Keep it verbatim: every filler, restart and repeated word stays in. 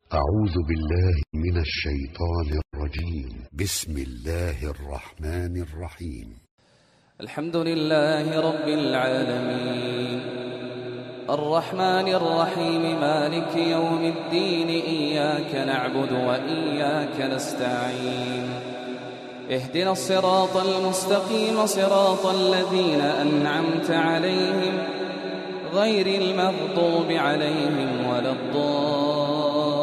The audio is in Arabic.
أعوذ بالله من الشيطان الرجيم. بسم الله الرحمن الرحيم. الحمد لله رب العالمين الرحمن الرحيم مالك يوم الدين إياك نعبد وإياك نستعين اهدنا الصراط المستقيم صراط الذين أنعمت عليهم غير المغضوب عليهم ولا الضالين